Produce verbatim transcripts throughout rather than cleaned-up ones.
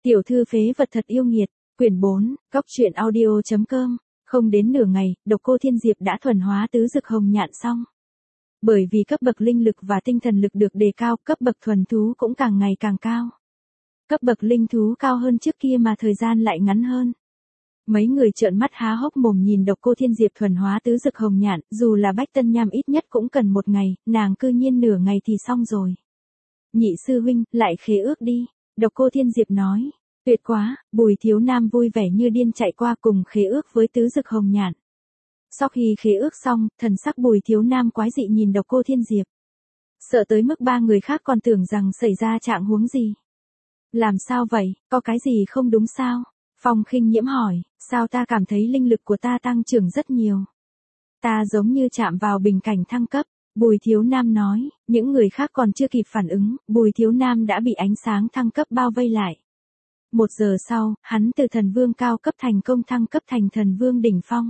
Tiểu thư phế vật thật yêu nghiệt, quyển bốn, cóc truyện audio chấm com, không đến nửa ngày, Độc Cô Thiên Diệp đã thuần hóa tứ dực hồng nhạn xong. Bởi vì cấp bậc linh lực và tinh thần lực được đề cao, cấp bậc thuần thú cũng càng ngày càng cao. Cấp bậc linh thú cao hơn trước kia mà thời gian lại ngắn hơn. Mấy người trợn mắt há hốc mồm nhìn Độc Cô Thiên Diệp thuần hóa tứ dực hồng nhạn, dù là Bách Tân Nham ít nhất cũng cần một ngày, nàng cư nhiên nửa ngày thì xong rồi. Nhị sư huynh, lại khế ước đi, Độc Cô Thiên Diệp nói. Tuyệt quá, Bùi Thiếu Nam vui vẻ như điên chạy qua cùng khế ước với tứ dực hồng nhạn. Sau khi khế ước xong, thần sắc Bùi Thiếu Nam quái dị nhìn Độc Cô Thiên Diệp. Sợ tới mức ba người khác còn tưởng rằng xảy ra trạng huống gì. Làm sao vậy, có cái gì không đúng sao? Phong Khinh Nhiễm hỏi, sao ta cảm thấy linh lực của ta tăng trưởng rất nhiều? Ta giống như chạm vào bình cảnh thăng cấp. Bùi Thiếu Nam nói, những người khác còn chưa kịp phản ứng, Bùi Thiếu Nam đã bị ánh sáng thăng cấp bao vây lại. Một giờ sau, hắn từ thần vương cao cấp thành công thăng cấp thành thần vương đỉnh phong.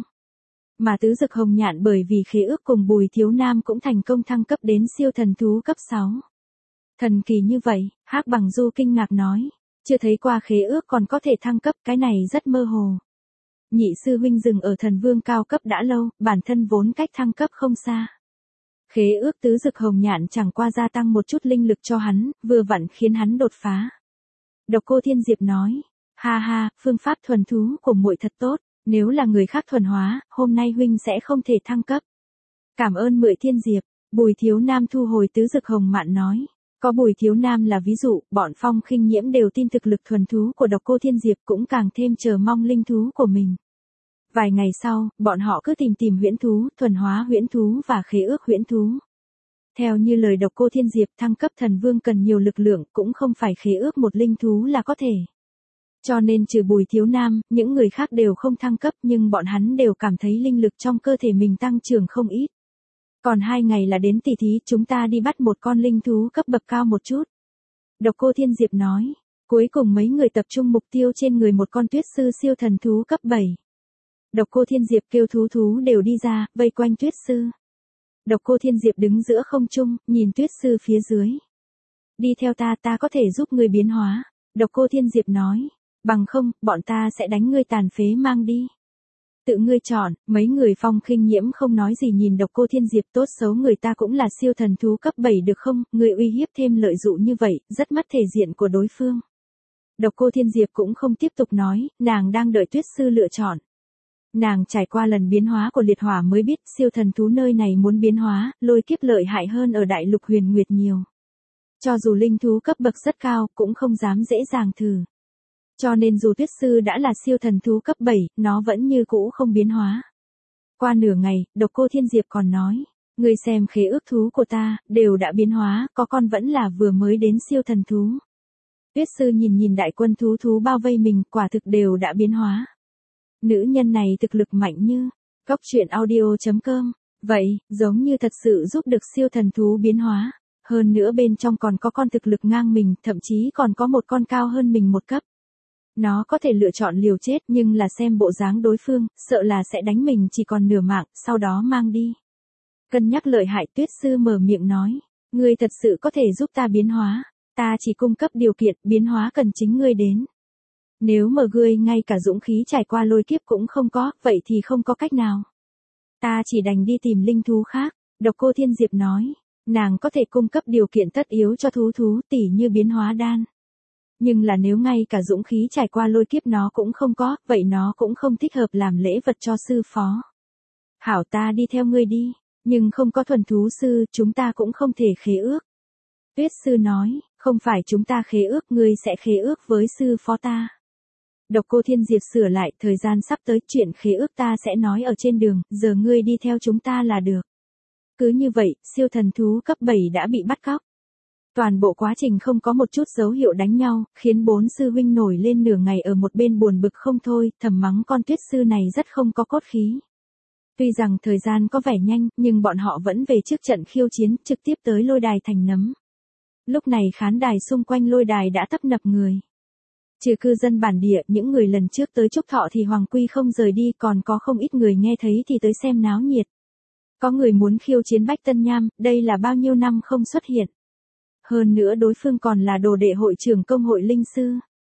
Mà tứ dực hồng nhạn bởi vì khế ước cùng Bùi Thiếu Nam cũng thành công thăng cấp đến siêu thần thú cấp sáu. Thần kỳ như vậy, Hắc Bằng Du kinh ngạc nói, chưa thấy qua khế ước còn có thể thăng cấp, cái này rất mơ hồ. Nhị sư huynh dừng ở thần vương cao cấp đã lâu, bản thân vốn cách thăng cấp không xa. Khế ước tứ dực hồng nhạn chẳng qua gia tăng một chút linh lực cho hắn, vừa vặn khiến hắn đột phá. Độc Cô Thiên Diệp nói, ha ha, phương pháp thuần thú của muội thật tốt, nếu là người khác thuần hóa, hôm nay huynh sẽ không thể thăng cấp. Cảm ơn muội Thiên Diệp, Bùi Thiếu Nam thu hồi tứ dực hồng mạn nói. Có Bùi Thiếu Nam là ví dụ, bọn Phong Khinh Nhiễm đều tin thực lực thuần thú của Độc Cô Thiên Diệp, cũng càng thêm chờ mong linh thú của mình. Vài ngày sau, bọn họ cứ tìm tìm huyễn thú, thuần hóa huyễn thú và khế ước huyễn thú. Theo như lời Độc Cô Thiên Diệp, thăng cấp thần vương cần nhiều lực lượng, cũng không phải khế ước một linh thú là có thể. Cho nên trừ Bùi Thiếu Nam, những người khác đều không thăng cấp, nhưng bọn hắn đều cảm thấy linh lực trong cơ thể mình tăng trưởng không ít. Còn hai ngày là đến tỷ thí, chúng ta đi bắt một con linh thú cấp bậc cao một chút. Độc Cô Thiên Diệp nói. Cuối cùng mấy người tập trung mục tiêu trên người một con tuyết sư siêu thần thú cấp bảy. Độc Cô Thiên Diệp kêu thú thú đều đi ra, vây quanh tuyết sư. Độc Cô Thiên Diệp đứng giữa không trung, nhìn tuyết sư phía dưới. Đi theo ta, ta có thể giúp ngươi biến hóa. Độc Cô Thiên Diệp nói. Bằng không, bọn ta sẽ đánh ngươi tàn phế mang đi. Tự ngươi chọn, mấy người Phong Khinh Nhiễm không nói gì nhìn Độc Cô Thiên Diệp, tốt xấu người ta cũng là siêu thần thú cấp bảy được không, người uy hiếp thêm lợi dụ như vậy, rất mất thể diện của đối phương. Độc Cô Thiên Diệp cũng không tiếp tục nói, nàng đang đợi tuyết sư lựa chọn. Nàng trải qua lần biến hóa của liệt hỏa mới biết siêu thần thú nơi này muốn biến hóa, lôi kiếp lợi hại hơn ở đại lục huyền nguyệt nhiều. Cho dù linh thú cấp bậc rất cao, cũng không dám dễ dàng thử. Cho nên dù tuyết sư đã là siêu thần thú cấp bảy, nó vẫn như cũ không biến hóa. Qua nửa ngày, Độc Cô Thiên Diệp còn nói, ngươi xem khế ước thú của ta, đều đã biến hóa, có con vẫn là vừa mới đến siêu thần thú. Tuyết sư nhìn nhìn đại quân thú thú bao vây mình, quả thực đều đã biến hóa. Nữ nhân này thực lực mạnh như, cóc truyện audio chấm com, vậy, giống như thật sự giúp được siêu thần thú biến hóa. Hơn nữa bên trong còn có con thực lực ngang mình, thậm chí còn có một con cao hơn mình một cấp. Nó có thể lựa chọn liều chết, nhưng là xem bộ dáng đối phương, sợ là sẽ đánh mình chỉ còn nửa mạng, sau đó mang đi. Cân nhắc lợi hại, tuyết sư mở miệng nói, ngươi thật sự có thể giúp ta biến hóa, ta chỉ cung cấp điều kiện, biến hóa cần chính ngươi đến. Nếu mà ngươi ngay cả dũng khí trải qua lôi kiếp cũng không có, vậy thì không có cách nào. Ta chỉ đành đi tìm linh thú khác, Độc Cô Thiên Diệp nói, nàng có thể cung cấp điều kiện tất yếu cho thú thú, tỉ như biến hóa đan. Nhưng là nếu ngay cả dũng khí trải qua lôi kiếp nó cũng không có, vậy nó cũng không thích hợp làm lễ vật cho sư phó. Hảo, ta đi theo ngươi đi, nhưng không có thuần thú sư, chúng ta cũng không thể khế ước. Tuyết sư nói, không phải chúng ta khế ước, ngươi sẽ khế ước với sư phó ta. Độc Cô Thiên Diệp sửa lại, thời gian sắp tới, chuyện khế ước ta sẽ nói ở trên đường, giờ ngươi đi theo chúng ta là được. Cứ như vậy, siêu thần thú cấp bảy đã bị bắt cóc. Toàn bộ quá trình không có một chút dấu hiệu đánh nhau, khiến bốn sư huynh nổi lên nửa ngày ở một bên buồn bực không thôi, thầm mắng con tuyết sư này rất không có cốt khí. Tuy rằng thời gian có vẻ nhanh, nhưng bọn họ vẫn về trước trận khiêu chiến, trực tiếp tới lôi đài thành nấm. Lúc này khán đài xung quanh lôi đài đã tấp nập người. Trừ cư dân bản địa, những người lần trước tới Trúc Thọ thì Hoàng Quy không rời đi, còn có không ít người nghe thấy thì tới xem náo nhiệt. Có người muốn khiêu chiến Bách Tân Nham, đây là bao nhiêu năm không xuất hiện. Hơn nữa đối phương còn là đồ đệ hội trưởng công hội linh sư.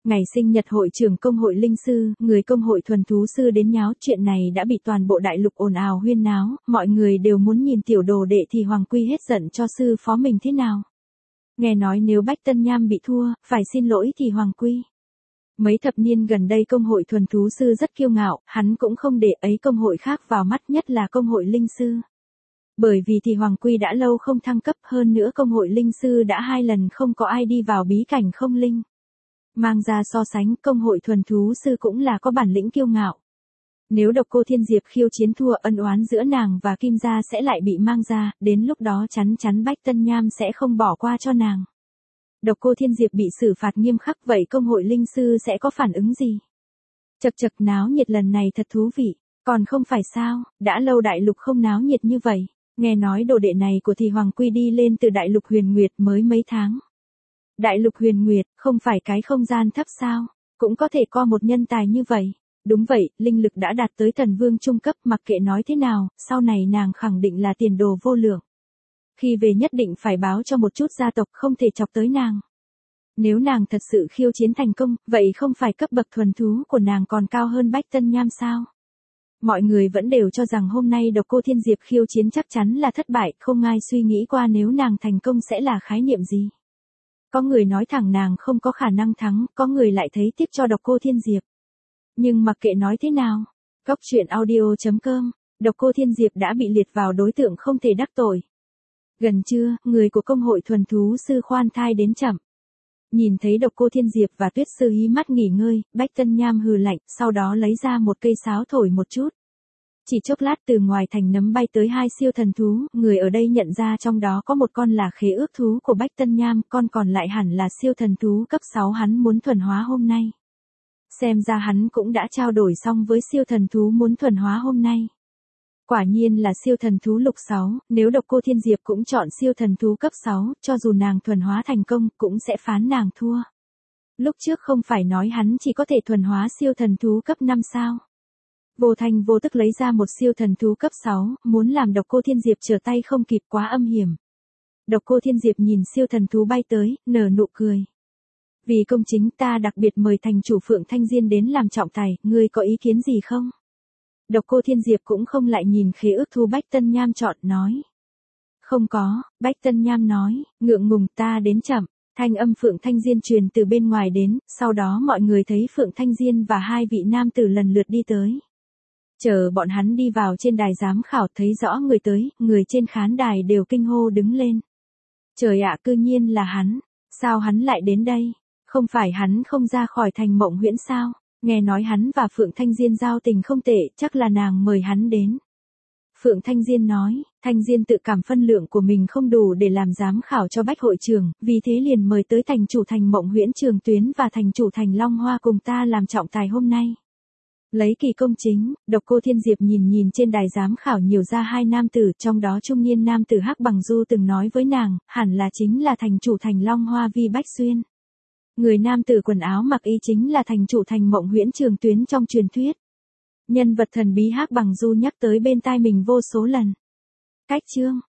Ngày sinh nhật hội trưởng công hội linh sư, người công hội thuần thú sư đến nháo, chuyện này đã bị toàn bộ đại lục ồn ào huyên náo, mọi người đều muốn nhìn tiểu đồ đệ thì Hoàng Quy hết giận cho sư phó mình thế nào. Nghe nói nếu Bách Tân Nham bị thua, phải xin lỗi thì Hoàng Quy. Mấy thập niên gần đây công hội thuần thú sư rất kiêu ngạo, hắn cũng không để ấy công hội khác vào mắt, nhất là công hội linh sư. Bởi vì thì Hoàng Quy đã lâu không thăng cấp, hơn nữa công hội linh sư đã hai lần không có ai đi vào bí cảnh không linh. Mang ra so sánh, công hội thuần thú sư cũng là có bản lĩnh kiêu ngạo. Nếu Độc Cô Thiên Diệp khiêu chiến thua, ân oán giữa nàng và Kim gia sẽ lại bị mang ra, đến lúc đó chắn chắn Bách Tân Nham sẽ không bỏ qua cho nàng. Độc Cô Thiên Diệp bị xử phạt nghiêm khắc, vậy công hội linh sư sẽ có phản ứng gì? Chật chật, náo nhiệt lần này thật thú vị, còn không phải sao, đã lâu đại lục không náo nhiệt như vậy. Nghe nói đồ đệ này của thì Hoàng Quy đi lên từ đại lục Huyền Nguyệt mới mấy tháng. Đại lục Huyền Nguyệt, không phải cái không gian thấp sao, cũng có thể có một nhân tài như vậy. Đúng vậy, linh lực đã đạt tới thần vương trung cấp, mặc kệ nói thế nào, sau này nàng khẳng định là tiền đồ vô lượng. Khi về nhất định phải báo cho một chút gia tộc, không thể chọc tới nàng. Nếu nàng thật sự khiêu chiến thành công, vậy không phải cấp bậc thuần thú của nàng còn cao hơn Bách Tân Nham sao? Mọi người vẫn đều cho rằng hôm nay Độc Cô Thiên Diệp khiêu chiến chắc chắn là thất bại, không ai suy nghĩ qua nếu nàng thành công sẽ là khái niệm gì. Có người nói thẳng nàng không có khả năng thắng, có người lại thấy tiếc cho Độc Cô Thiên Diệp. Nhưng mặc kệ nói thế nào, Góc Truyện Audio chấm com, Độc Cô Thiên Diệp đã bị liệt vào đối tượng không thể đắc tội. Gần trưa, người của công hội thuần thú sư khoan thai đến chậm. Nhìn thấy Độc Cô Thiên Diệp và Tuyết Sư hí mắt nghỉ ngơi, Bách Tân Nham hừ lạnh, sau đó lấy ra một cây sáo thổi một chút. Chỉ chốc lát từ ngoài thành nấm bay tới hai siêu thần thú, người ở đây nhận ra trong đó có một con là khế ước thú của Bách Tân Nham, con còn lại hẳn là siêu thần thú cấp sáu hắn muốn thuần hóa hôm nay. Xem ra hắn cũng đã trao đổi xong với siêu thần thú muốn thuần hóa hôm nay. Quả nhiên là siêu thần thú lục sáu, nếu Độc Cô Thiên Diệp cũng chọn siêu thần thú cấp sáu, cho dù nàng thuần hóa thành công, cũng sẽ phán nàng thua. Lúc trước không phải nói hắn chỉ có thể thuần hóa siêu thần thú cấp năm sao. Vô thành vô tức lấy ra một siêu thần thú cấp sáu, muốn làm Độc Cô Thiên Diệp trở tay không kịp, quá âm hiểm. Độc Cô Thiên Diệp nhìn siêu thần thú bay tới, nở nụ cười. Vì công chính ta đặc biệt mời thành chủ Phượng Thanh Diên đến làm trọng tài, ngươi có ý kiến gì không? Độc Cô Thiên Diệp cũng không lại nhìn khế ước thú Bách Tân Nham chọn, nói. Không có, Bách Tân Nham nói, ngượng ngùng ta đến chậm. Thanh âm Phượng Thanh Diên truyền từ bên ngoài đến, sau đó mọi người thấy Phượng Thanh Diên và hai vị nam tử lần lượt đi tới. Chờ bọn hắn đi vào trên đài giám khảo thấy rõ người tới, người trên khán đài đều kinh hô đứng lên. Trời ạ, cư nhiên là hắn, sao hắn lại đến đây? Không phải hắn không ra khỏi thành Mộng Huyễn sao? Nghe nói hắn và Phượng Thanh Diên giao tình không tệ, chắc là nàng mời hắn đến. Phượng Thanh Diên nói, Thanh Diên tự cảm phân lượng của mình không đủ để làm giám khảo cho Bách hội trưởng, vì thế liền mời tới thành chủ thành Mộng Huyễn Trường Tuyến và thành chủ thành Long Hoa cùng ta làm trọng tài hôm nay. Lấy kỳ công chính, Độc Cô Thiên Diệp nhìn nhìn trên đài giám khảo nhiều ra hai nam tử, trong đó trung niên nam tử Hắc Bằng Du từng nói với nàng, hẳn là chính là thành chủ thành Long Hoa Vi Bách Xuyên. Người nam tử quần áo mặc y chính là thành chủ thành Mộng Huyễn Trường Tuyến trong truyền thuyết. Nhân vật thần bí Hắc Bằng Du nhắc tới bên tai mình vô số lần. Cách chương